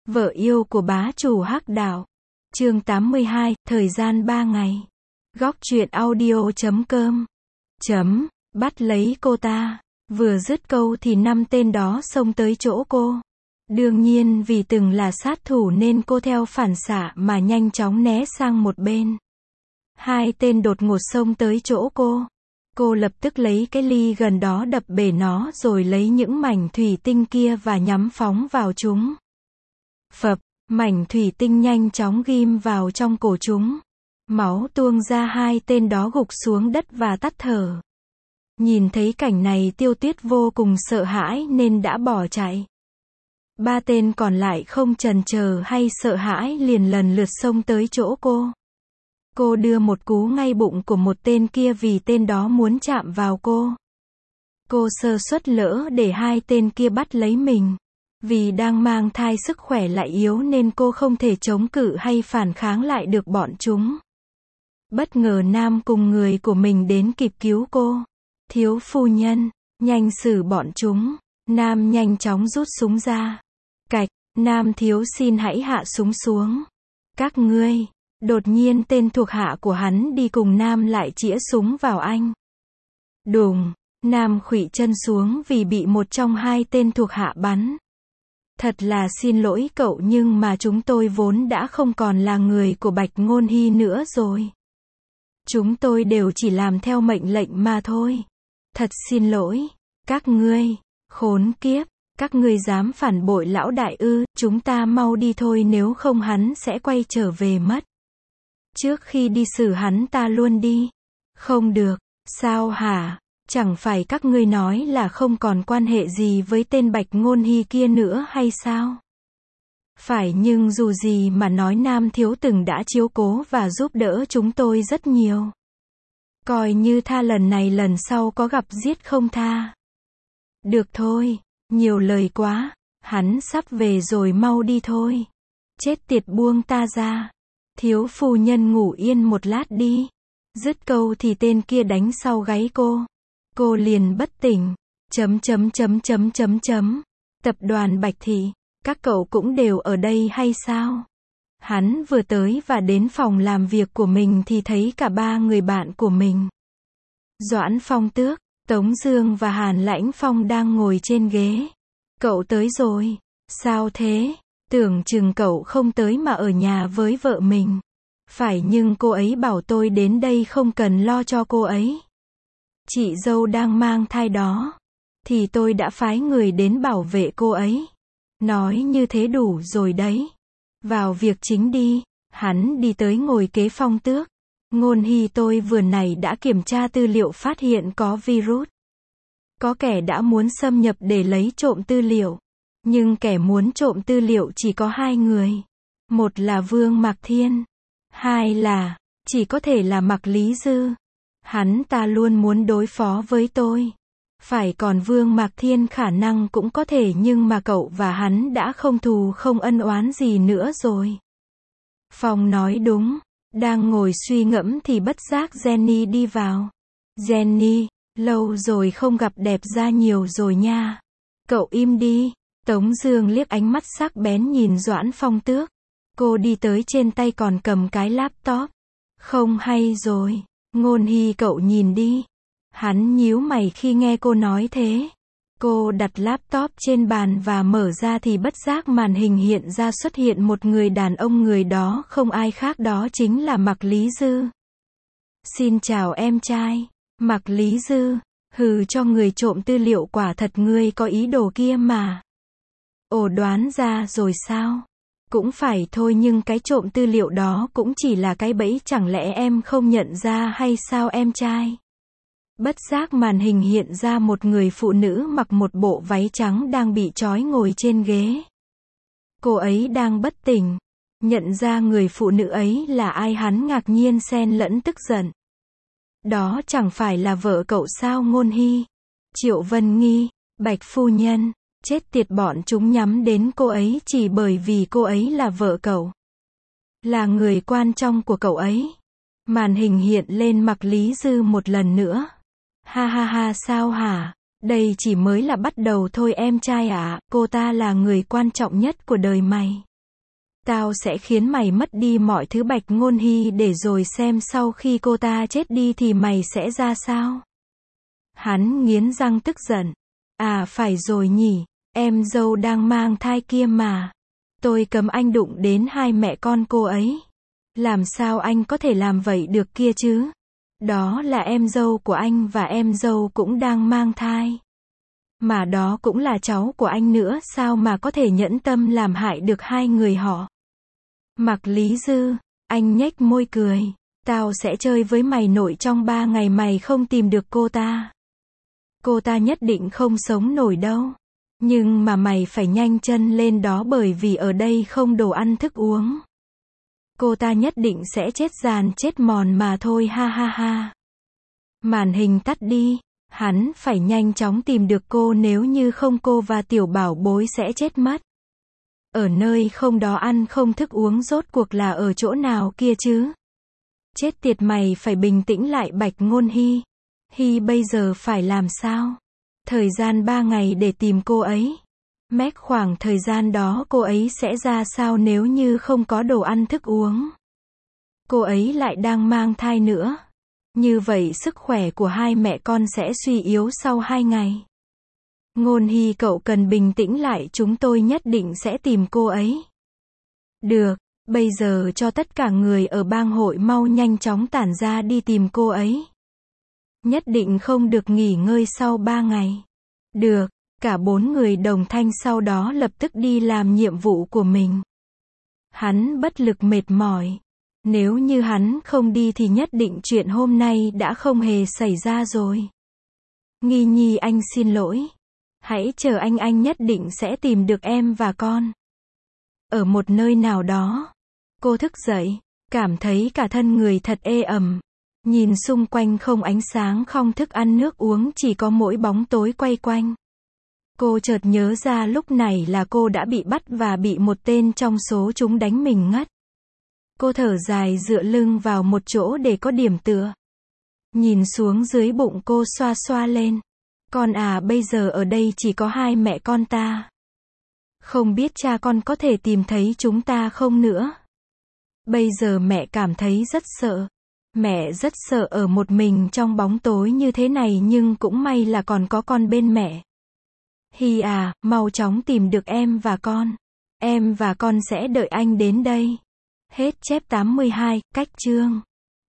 Vợ yêu của bá chủ Hắc Đạo. Chương 82, thời gian 3 ngày. Góc truyện audio.com. Bắt lấy cô ta. Vừa dứt câu thì 5 tên đó xông tới chỗ cô. Đương nhiên vì từng là sát thủ nên cô theo phản xạ mà nhanh chóng né sang một bên. 2 tên đột ngột xông tới chỗ cô. Cô lập tức lấy cái ly gần đó đập bể nó rồi lấy những mảnh thủy tinh kia và nhắm phóng vào chúng. Phập, mảnh thủy tinh nhanh chóng ghim vào trong cổ chúng. Máu tuôn ra, 2 tên đó gục xuống đất và tắt thở. Nhìn thấy cảnh này Tiêu Tuyết vô cùng sợ hãi nên đã bỏ chạy. 3 tên còn lại không chần chờ hay sợ hãi liền lần lượt xông tới chỗ cô. Cô đưa một cú ngay bụng của một tên kia vì tên đó muốn chạm vào cô. Cô sơ suất lỡ để 2 tên kia bắt lấy mình. Vì đang mang thai sức khỏe lại yếu nên cô không thể chống cự hay phản kháng lại được bọn chúng. Bất ngờ Nam cùng người của mình đến kịp cứu cô. Thiếu phu nhân, nhanh xử bọn chúng. Nam nhanh chóng rút súng ra. Cạch, Nam thiếu xin hãy hạ súng xuống. Các ngươi. Đột nhiên tên thuộc hạ của hắn đi cùng Nam lại chĩa súng vào anh. Đùng, Nam khuỵu chân xuống vì bị một trong 2 tên thuộc hạ bắn. Thật là xin lỗi cậu nhưng mà chúng tôi vốn đã không còn là người của Bạch Ngôn Hy nữa rồi. Chúng tôi đều chỉ làm theo mệnh lệnh mà thôi. Thật xin lỗi. Các ngươi, khốn kiếp, các ngươi dám phản bội lão đại ư, chúng ta mau đi thôi nếu không hắn sẽ quay trở về mất. Trước khi đi xử hắn ta luôn đi. Không được, sao hả? Chẳng phải các ngươi nói là không còn quan hệ gì với tên Bạch Ngôn Hy kia nữa hay sao? Phải, nhưng dù gì mà nói Nam thiếu từng đã chiếu cố và giúp đỡ chúng tôi rất nhiều. Coi như tha lần này lần sau có gặp giết không tha. Được thôi, nhiều lời quá, hắn sắp về rồi, mau đi thôi. Chết tiệt, buông ta ra. Thiếu phu nhân ngủ yên một lát đi. Dứt câu thì tên kia đánh sau gáy cô. Cô liền bất tỉnh. Tập đoàn Bạch Thị, các cậu cũng đều ở đây hay sao? Hắn vừa tới và đến phòng làm việc của mình thì thấy cả 3 người bạn của mình. Doãn Phong Tước, Tống Dương và Hàn Lãnh Phong đang ngồi trên ghế. Cậu tới rồi. Sao thế? Tưởng chừng cậu không tới mà ở nhà với vợ mình. Phải, nhưng cô ấy bảo tôi đến đây không cần lo cho cô ấy. Chị dâu đang mang thai đó. Thì tôi đã phái người đến bảo vệ cô ấy. Nói như thế đủ rồi đấy. Vào việc chính đi. Hắn đi tới ngồi kế Phong Tước. Ngôn Hy, tôi vừa nãy đã kiểm tra tư liệu phát hiện có virus. Có kẻ đã muốn xâm nhập để lấy trộm tư liệu. Nhưng kẻ muốn trộm tư liệu chỉ có 2 người. Một là Vương Mạc Thiên. 2 là, chỉ có thể là Mạc Lý Dư. Hắn ta luôn muốn đối phó với tôi. Phải, còn Vương Mạc Thiên khả năng cũng có thể nhưng mà cậu và hắn đã không thù không ân oán gì nữa rồi. Phong nói đúng. Đang ngồi suy ngẫm thì bất giác Jenny đi vào. Jenny, lâu rồi không gặp, đẹp ra nhiều rồi nha. Cậu im đi. Tống Dương liếc ánh mắt sắc bén nhìn Doãn Phong Tước. Cô đi tới trên tay còn cầm cái laptop. Không hay rồi. Ngôn Hy, cậu nhìn đi. Hắn nhíu mày khi nghe cô nói thế. Cô đặt laptop trên bàn và mở ra thì bất giác màn hình hiện ra xuất hiện một người đàn ông, người đó không ai khác đó chính là Mạc Lý Dư. Xin chào em trai. Mạc Lý Dư, hừ, cho người trộm tư liệu, quả thật ngươi có ý đồ kia mà. Ồ, đoán ra rồi sao? Cũng phải thôi, nhưng cái trộm tư liệu đó cũng chỉ là cái bẫy, chẳng lẽ em không nhận ra hay sao em trai? Bất giác màn hình hiện ra một người phụ nữ mặc một bộ váy trắng đang bị trói ngồi trên ghế. Cô ấy đang bất tỉnh. Nhận ra người phụ nữ ấy là ai, hắn ngạc nhiên xen lẫn tức giận. Đó chẳng phải là vợ cậu sao Ngôn Hy? Triệu Vân Nghi, Bạch phu nhân. Chết tiệt, bọn chúng nhắm đến cô ấy chỉ bởi vì cô ấy là vợ cậu. Là người quan trọng của cậu ấy. Màn hình hiện lên Mạc Lý Dư một lần nữa. Ha ha ha, sao hả? Đây chỉ mới là bắt đầu thôi em trai ạ, cô ta là người quan trọng nhất của đời mày. Tao sẽ khiến mày mất đi mọi thứ Bạch Ngôn Hy để rồi xem sau khi cô ta chết đi thì mày sẽ ra sao. Hắn nghiến răng tức giận. À phải rồi nhỉ, em dâu đang mang thai kia mà. Tôi cấm anh đụng đến hai mẹ con cô ấy. Làm sao anh có thể làm vậy được kia chứ? Đó là em dâu của anh và em dâu cũng đang mang thai. Mà đó cũng là cháu của anh nữa, sao mà có thể nhẫn tâm làm hại được hai người họ. Mạc Lý Dư, anh nhếch môi cười. Tao sẽ chơi với mày nội trong 3 ngày mày không tìm được cô ta. Cô ta nhất định không sống nổi đâu. Nhưng mà mày phải nhanh chân lên đó bởi vì ở đây không đồ ăn thức uống. Cô ta nhất định sẽ chết dàn chết mòn mà thôi ha ha ha. Màn hình tắt đi. Hắn phải nhanh chóng tìm được cô, nếu như không cô và tiểu bảo bối sẽ chết mất. Ở nơi không đó ăn không thức uống rốt cuộc là ở chỗ nào kia chứ? Chết tiệt, mày phải bình tĩnh lại Bạch Ngôn Hy. Hy bây giờ phải làm sao? Thời gian 3 ngày để tìm cô ấy. Mét khoảng thời gian đó cô ấy sẽ ra sao nếu như không có đồ ăn thức uống? Cô ấy lại đang mang thai nữa. Như vậy sức khỏe của hai mẹ con sẽ suy yếu sau 2 ngày. Ngôn Hy, cậu cần bình tĩnh lại, chúng tôi nhất định sẽ tìm cô ấy. Được, bây giờ cho tất cả người ở bang hội mau nhanh chóng tản ra đi tìm cô ấy. Nhất định không được nghỉ ngơi sau 3 ngày. Được, cả 4 người đồng thanh sau đó lập tức đi làm nhiệm vụ của mình. Hắn bất lực mệt mỏi. Nếu như hắn không đi thì nhất định chuyện hôm nay đã không hề xảy ra rồi. Nghi Nhi, anh xin lỗi. Hãy chờ anh nhất định sẽ tìm được em và con. Ở một nơi nào đó. Cô thức dậy, cảm thấy cả thân người thật ê ẩm. Nhìn xung quanh không ánh sáng, không thức ăn nước uống, chỉ có mỗi bóng tối quay quanh. Cô chợt nhớ ra lúc này là cô đã bị bắt và bị một tên trong số chúng đánh mình ngất. Cô thở dài dựa lưng vào một chỗ để có điểm tựa. Nhìn xuống dưới bụng cô xoa xoa lên. Con à, bây giờ ở đây chỉ có hai mẹ con ta. Không biết cha con có thể tìm thấy chúng ta không nữa. Bây giờ mẹ cảm thấy rất sợ. Mẹ rất sợ ở một mình trong bóng tối như thế này, nhưng cũng may là còn có con bên mẹ. Hy à, mau chóng tìm được em và con. Em và con sẽ đợi anh đến đây. Hết chép 82, cách chương.